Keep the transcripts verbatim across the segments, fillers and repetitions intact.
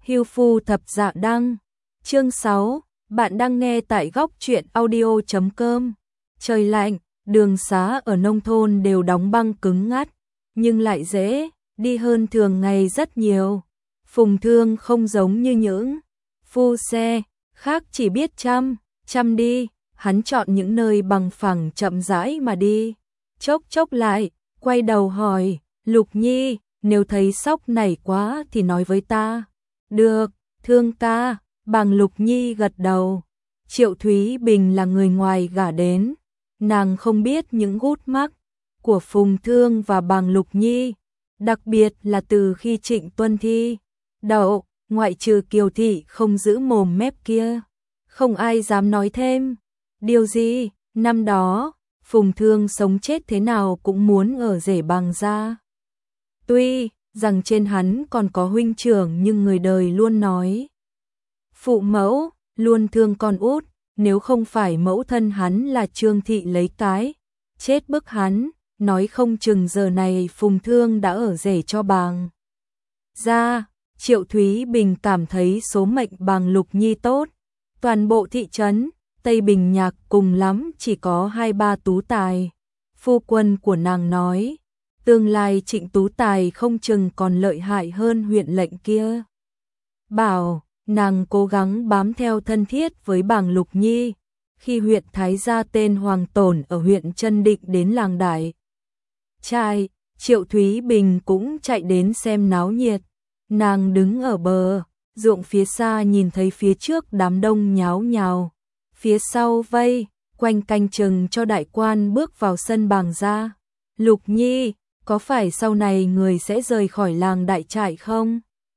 Hưu phu thập dạ đăng. Chương sáu, bạn đang nghe tại góc truyện audio chấm com. Trời lạnh, đường xá ở nông thôn đều đóng băng cứng ngắt, nhưng lại dễ đi hơn thường ngày rất nhiều. Phùng Thương không giống như những phu xe khác chỉ biết chăm, chăm đi, hắn chọn những nơi bằng phẳng chậm rãi mà đi. Chốc chốc lại, quay đầu hỏi, Lục Nhi, nếu thấy sóc nảy quá thì nói với ta. Được, Thương ca, Bàng Lục Nhi gật đầu. Triệu Thúy Bình là người ngoài gả đến, nàng không biết những gút mắc của Phùng Thương và Bàng Lục Nhi, đặc biệt là từ khi Trịnh Tuân thi đậu, ngoại trừ Kiều Thị không giữ mồm mép kia, không ai dám nói thêm. Điều gì, năm đó, Phùng Thương sống chết thế nào cũng muốn ở rể Bàng gia. Tuy rằng trên hắn còn có huynh trưởng nhưng người đời luôn nói phụ mẫu luôn thương con út, nếu không phải mẫu thân hắn là Trương Thị lấy cái chết bức hắn, nói không chừng giờ này Phùng Thương đã ở rể cho Bàng gia. Triệu Thúy Bình cảm thấy số mệnh Bàng Lục Nhi tốt, toàn bộ thị trấn Tây Bình Nhạc cùng lắm chỉ có hai ba tú tài. Phu quân của nàng nói, tương lai Trịnh Tú Tài không chừng còn lợi hại hơn huyện lệnh kia. Bảo, nàng cố gắng bám theo thân thiết với Bàng Lục Nhi. Khi huyện Thái gia tên Hoàng Tổn ở huyện Trân Định đến làng Đại Trai, Triệu Thúy Bình cũng chạy đến xem náo nhiệt. Nàng đứng ở bờ ruộng phía xa nhìn thấy phía trước đám đông nháo nhào, phía sau vây quanh canh chừng cho đại quan bước vào sân Bàng gia. Lục Nhi, có phải sau này người sẽ rời khỏi làng Đại Trại không?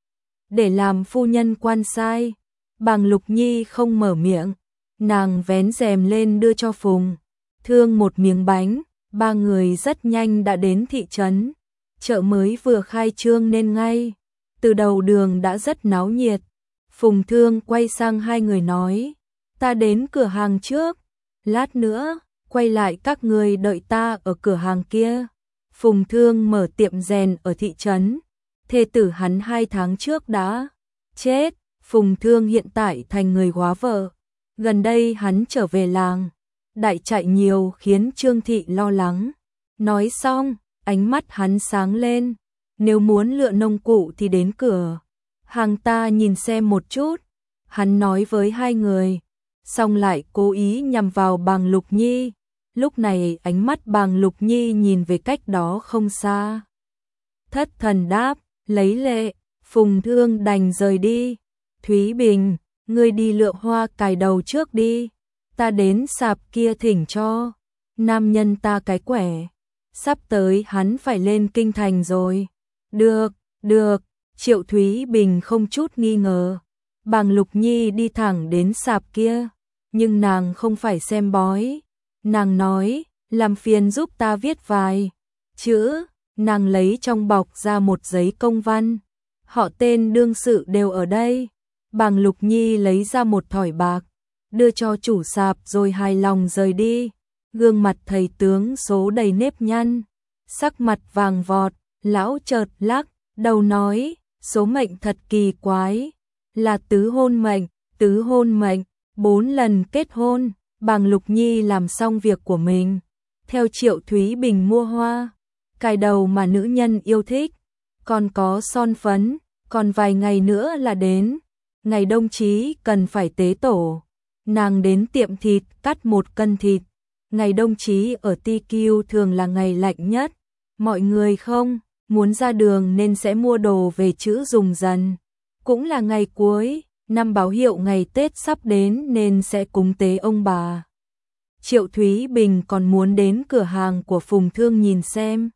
Để làm phu nhân quan sai. Bàng Lục Nhi không mở miệng, nàng vén rèm lên đưa cho Phùng Thương một miếng bánh. Ba người rất nhanh đã đến thị trấn. Chợ mới vừa khai trương nên ngay từ đầu đường đã rất náo nhiệt. Phùng Thương quay sang hai người nói, ta đến cửa hàng trước, lát nữa quay lại các người đợi ta ở cửa hàng kia. Phùng Thương mở tiệm rèn ở thị trấn, thê tử hắn hai tháng trước đã chết. Phùng Thương hiện tại thành người góa vợ. Gần đây hắn trở về làng Đại Trại nhiều khiến Trương Thị lo lắng. Nói xong, ánh mắt hắn sáng lên, nếu muốn lựa nông cụ thì đến cửa hàng ta nhìn xem một chút. Hắn nói với hai người, xong lại cố ý nhằm vào Bàng Lục Nhi. Lúc này ánh mắt Bàng Lục Nhi nhìn về cách đó không xa. Thất thần đáp, lấy lệ. Phùng Thương đành rời đi. Thúy Bình, ngươi đi lựa hoa cài đầu trước đi, ta đến sạp kia thỉnh cho nam nhân ta cái quẻ, sắp tới hắn phải lên kinh thành rồi. Được, được. Triệu Thúy Bình không chút nghi ngờ. Bàng Lục Nhi đi thẳng đến sạp kia, nhưng nàng không phải xem bói. Nàng nói, làm phiền giúp ta viết vài chữ. Nàng lấy trong bọc ra một giấy công văn, họ tên đương sự đều ở đây. Bàng Lục Nhi lấy ra một thỏi bạc, đưa cho chủ sạp rồi hài lòng rời đi. Gương mặt thầy tướng số đầy nếp nhăn, sắc mặt vàng vọt. Lão chợt lắc đầu nói, số mệnh thật kỳ quái, là tứ hôn mệnh. Tứ hôn mệnh, bốn lần kết hôn. Bàng Lục Nhi làm xong việc của mình, theo Triệu Thúy Bình mua hoa cài đầu mà nữ nhân yêu thích, còn có son phấn. Còn vài ngày nữa là đến ngày đông chí cần phải tế tổ. Nàng đến tiệm thịt cắt một cân thịt. Ngày đông chí ở Ti Kiêu thường là ngày lạnh nhất, mọi người không muốn ra đường nên sẽ mua đồ về trữ dùng dần. Cũng là ngày cuối năm báo hiệu ngày Tết sắp đến nên sẽ cúng tế ông bà. Triệu Thúy Bình còn muốn đến cửa hàng của Phùng Thương nhìn xem,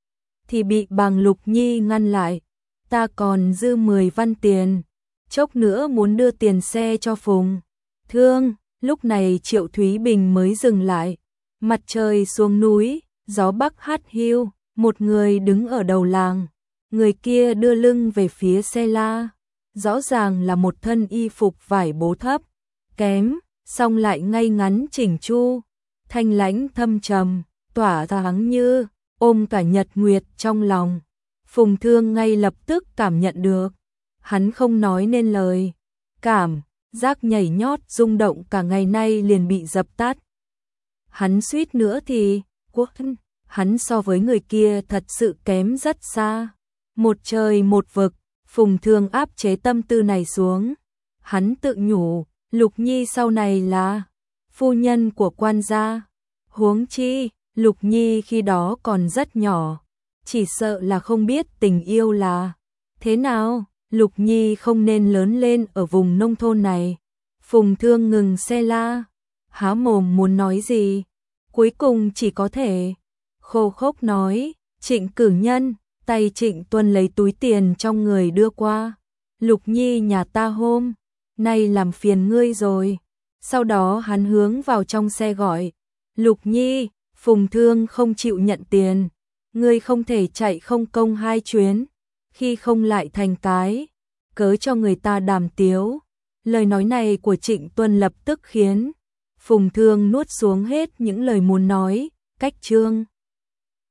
thì bị Bàng Lục Nhi ngăn lại. Ta còn dư mười văn tiền, chốc nữa muốn đưa tiền xe cho Phùng Thương. Lúc này Triệu Thúy Bình mới dừng lại. Mặt trời xuống núi, gió bắc hắt hiu, một người đứng ở đầu làng. Người kia đưa lưng về phía xe la, rõ ràng là một thân y phục vải bố thấp kém, song lại ngay ngắn chỉnh chu, thanh lãnh thâm trầm, tỏa sáng như ôm cả nhật nguyệt trong lòng. Phùng Thương ngay lập tức cảm nhận được Hắn không nói nên lời, cảm giác nhảy nhót rung động cả ngày nay liền bị dập tắt. Hắn suýt nữa thì, quân, hắn so với người kia thật sự kém rất xa. Một trời một vực, Phùng Thương áp chế tâm tư này xuống. Hắn tự nhủ, Lục Nhi sau này là phu nhân của quan gia. Huống chi, Lục Nhi khi đó còn rất nhỏ, chỉ sợ là không biết tình yêu là thế nào. Lục Nhi không nên lớn lên ở vùng nông thôn này. Phùng Thương ngừng xe la, há mồm muốn nói gì, cuối cùng chỉ có thể khô khốc nói, Trịnh cử nhân. Tay Trịnh Tuân lấy túi tiền trong người đưa qua. Lục Nhi nhà ta hôm nay làm phiền ngươi rồi. Sau đó hắn hướng vào trong xe gọi, Lục Nhi, Phùng Thương không chịu nhận tiền, ngươi không thể chạy không công hai chuyến, khi không lại thành cái cớ cho người ta đàm tiếu. Lời nói này của Trịnh Tuân lập tức khiến Phùng Thương nuốt xuống hết những lời muốn nói, cách trương